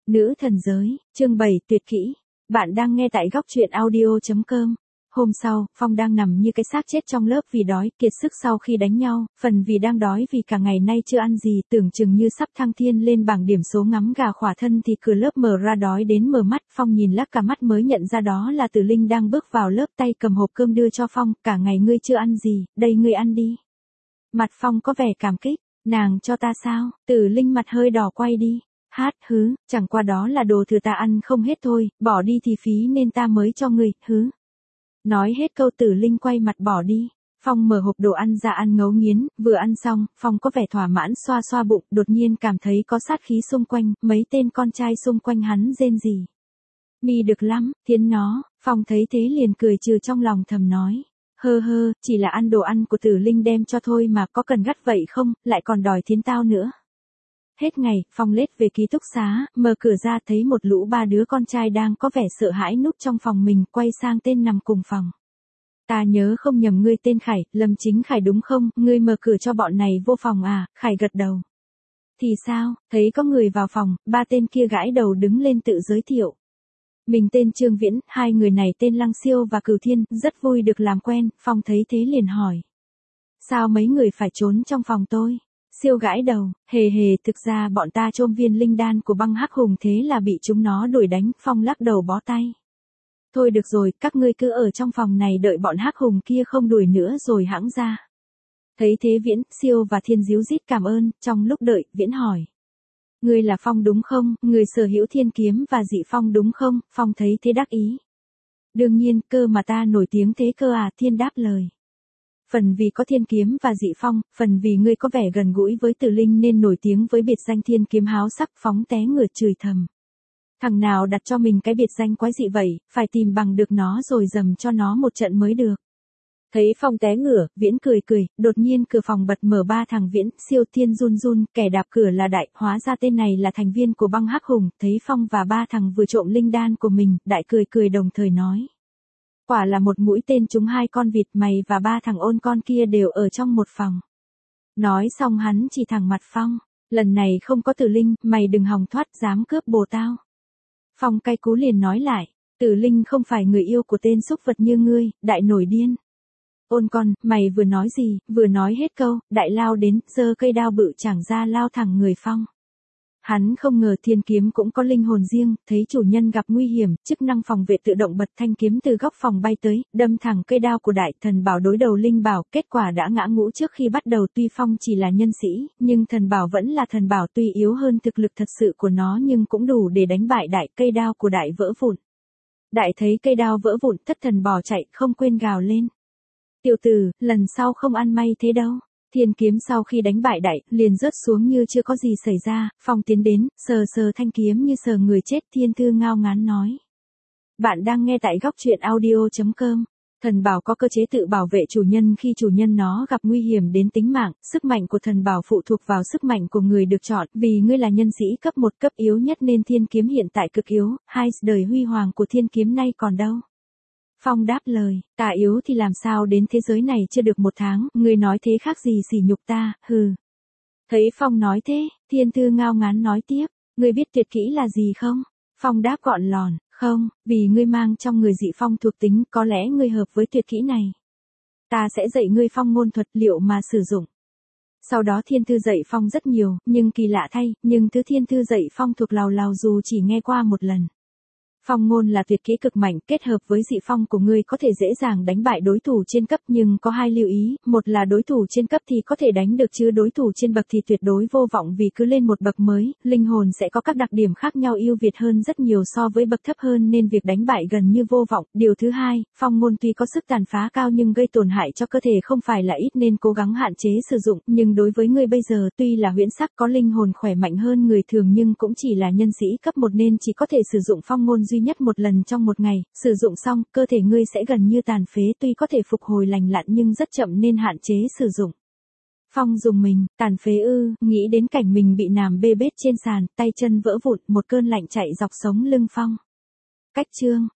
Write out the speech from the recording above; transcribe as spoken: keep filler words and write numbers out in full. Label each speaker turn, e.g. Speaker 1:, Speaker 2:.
Speaker 1: Nữ thần giới, chương bảy tuyệt kỹ. Bạn đang nghe tại góc truyện audio chấm com. Hôm sau, Phong đang nằm như cái xác chết trong lớp vì đói, kiệt sức sau khi đánh nhau, phần vì đang đói vì cả ngày nay chưa ăn gì, tưởng chừng như sắp thăng thiên lên bảng điểm số ngắm gà khỏa thân thì cửa lớp mở ra đói đến mở mắt. Phong nhìn lắc cả mắt mới nhận ra đó là Tử Linh đang bước vào lớp, tay cầm hộp cơm đưa cho Phong. Cả ngày ngươi chưa ăn gì, đây ngươi ăn đi. Mặt Phong có vẻ cảm kích. Nàng cho ta sao? Tử Linh mặt hơi đỏ quay đi. Hát hứ, chẳng qua đó là đồ thừa ta ăn không hết thôi, bỏ đi thì phí nên ta mới cho người, hứ. Nói hết câu Tử Linh quay mặt bỏ đi. Phong mở hộp đồ ăn ra ăn ngấu nghiến, vừa ăn xong, Phong có vẻ thỏa mãn xoa xoa bụng, đột nhiên cảm thấy có sát khí xung quanh, mấy tên con trai xung quanh hắn rên rỉ. Mi được lắm, thiến nó. Phong thấy thế liền cười trừ trong lòng thầm nói. Hơ hơ, chỉ là ăn đồ ăn của Tử Linh đem cho thôi mà, có cần gắt vậy không, lại còn đòi thiến tao nữa. Hết ngày, Phong lết về ký túc xá, mở cửa ra thấy một lũ ba đứa con trai đang có vẻ sợ hãi núp trong phòng mình, quay sang tên nằm cùng phòng. Ta nhớ không nhầm ngươi tên Khải, Lâm Chính Khải đúng không, ngươi mở cửa cho bọn này vô phòng à? Khải gật đầu. Thì sao, thấy có người vào phòng, ba tên kia gãi đầu đứng lên tự giới thiệu. Mình tên Trương Viễn, hai người này tên Lăng Siêu và Cửu Thiên, rất vui được làm quen. Phong thấy thế liền hỏi. Sao mấy người phải trốn trong phòng tôi? Siêu gãi đầu, hề hề, thực ra bọn ta chôm viên linh đan của băng hắc hùng thế là bị chúng nó đuổi đánh. Phong lắc đầu bó tay. Thôi được rồi, các ngươi cứ ở trong phòng này đợi bọn hắc hùng kia không đuổi nữa rồi hãng ra. Thấy thế Viễn, Siêu và Thiên díu dít cảm ơn. Trong lúc đợi, Viễn hỏi. Ngươi là Phong đúng không, người sở hữu thiên kiếm và dị phong đúng không? Phong thấy thế đắc ý. Đương nhiên, cơ mà ta nổi tiếng thế cơ à, Thiên đáp lời. Phần vì có thiên kiếm và dị phong, phần vì ngươi có vẻ gần gũi với Tử Linh nên nổi tiếng với biệt danh thiên kiếm háo sắc. Phóng té ngửa chửi thầm. Thằng nào đặt cho mình cái biệt danh quái dị vậy, phải tìm bằng được nó rồi dầm cho nó một trận mới được. Thấy Phong té ngửa, Viễn cười cười, đột nhiên cửa phòng bật mở, ba thằng Viễn, Siêu, Thiên run run, kẻ đạp cửa là Đại, hóa ra tên này là thành viên của băng hắc hùng. Thấy Phong và ba thằng vừa trộm linh đan của mình, Đại cười cười đồng thời nói. Quả là một mũi tên trúng hai con vịt, mày và ba thằng ôn con kia đều ở trong một phòng. Nói xong hắn chỉ thẳng mặt Phong, lần này không có Tử Linh, mày đừng hòng thoát, dám cướp bồ tao. Phong cay cú liền nói lại, Tử Linh không phải người yêu của tên súc vật như ngươi. Đại nổi điên. Ôn con, mày vừa nói gì? Vừa nói hết câu, Đại lao đến, giơ cây đao bự chẳng ra lao thẳng người Phong. Hắn không ngờ thiên kiếm cũng có linh hồn riêng, thấy chủ nhân gặp nguy hiểm, chức năng phòng vệ tự động bật, thanh kiếm từ góc phòng bay tới, đâm thẳng cây đao của Đại. Thần bảo đối đầu linh bảo, kết quả đã ngã ngũ trước khi bắt đầu. Tuy Phong chỉ là nhân sĩ, nhưng thần bảo vẫn là thần bảo, tuy yếu hơn thực lực thật sự của nó nhưng cũng đủ để đánh bại Đại. Cây đao của Đại vỡ vụn. Đại thấy cây đao vỡ vụn, thất thần bỏ chạy, không quên gào lên. Tiểu tử, lần sau không ăn may thế đâu. Thiên kiếm sau khi đánh bại Đại, liền rớt xuống như chưa có gì xảy ra. Phong tiến đến, sờ sờ thanh kiếm như sờ người chết. Thiên Thư ngao ngán nói. Bạn đang nghe tại góc truyện audio chấm com. Thần bảo có cơ chế tự bảo vệ chủ nhân khi chủ nhân nó gặp nguy hiểm đến tính mạng. Sức mạnh của thần bảo phụ thuộc vào sức mạnh của người được chọn. Vì ngươi là nhân sĩ cấp một, cấp yếu nhất nên thiên kiếm hiện tại cực yếu. Hai đời huy hoàng của thiên kiếm nay còn đâu. Phong đáp lời, ta yếu thì làm sao đến thế giới này chưa được một tháng, ngươi nói thế khác gì sỉ nhục ta, hừ. Thấy Phong nói thế, Thiên Thư ngao ngán nói tiếp, ngươi biết tuyệt kỹ là gì không? Phong đáp gọn lòn, không, vì ngươi mang trong người dị phong thuộc tính, có lẽ ngươi hợp với tuyệt kỹ này. Ta sẽ dạy ngươi phong ngôn thuật liệu mà sử dụng. Sau đó Thiên Thư dạy Phong rất nhiều, nhưng kỳ lạ thay, nhưng thứ Thiên Thư dạy Phong thuộc lào lào dù chỉ nghe qua một lần. Phong ngôn là tuyệt kỹ cực mạnh, kết hợp với dị phong của ngươi có thể dễ dàng đánh bại đối thủ trên cấp, nhưng có hai lưu ý, một là đối thủ trên cấp thì có thể đánh được chứ đối thủ trên bậc thì tuyệt đối vô vọng, vì cứ lên một bậc mới, linh hồn sẽ có các đặc điểm khác nhau ưu việt hơn rất nhiều so với bậc thấp hơn nên việc đánh bại gần như vô vọng. Điều thứ hai, phong ngôn tuy có sức tàn phá cao nhưng gây tổn hại cho cơ thể không phải là ít nên cố gắng hạn chế sử dụng, nhưng đối với ngươi bây giờ tuy là huyễn sắc có linh hồn khỏe mạnh hơn người thường nhưng cũng chỉ là nhân sĩ cấp một nên chỉ có thể sử dụng phong ngôn duy nhất một lần trong một ngày, sử dụng xong, cơ thể ngươi sẽ gần như tàn phế, tuy có thể phục hồi lành lặn nhưng rất chậm nên hạn chế sử dụng. Phong dùng mình, tàn phế ư, nghĩ đến cảnh mình bị nằm bê bết trên sàn, tay chân vỡ vụn, một cơn lạnh chạy dọc sống lưng Phong. Cách chương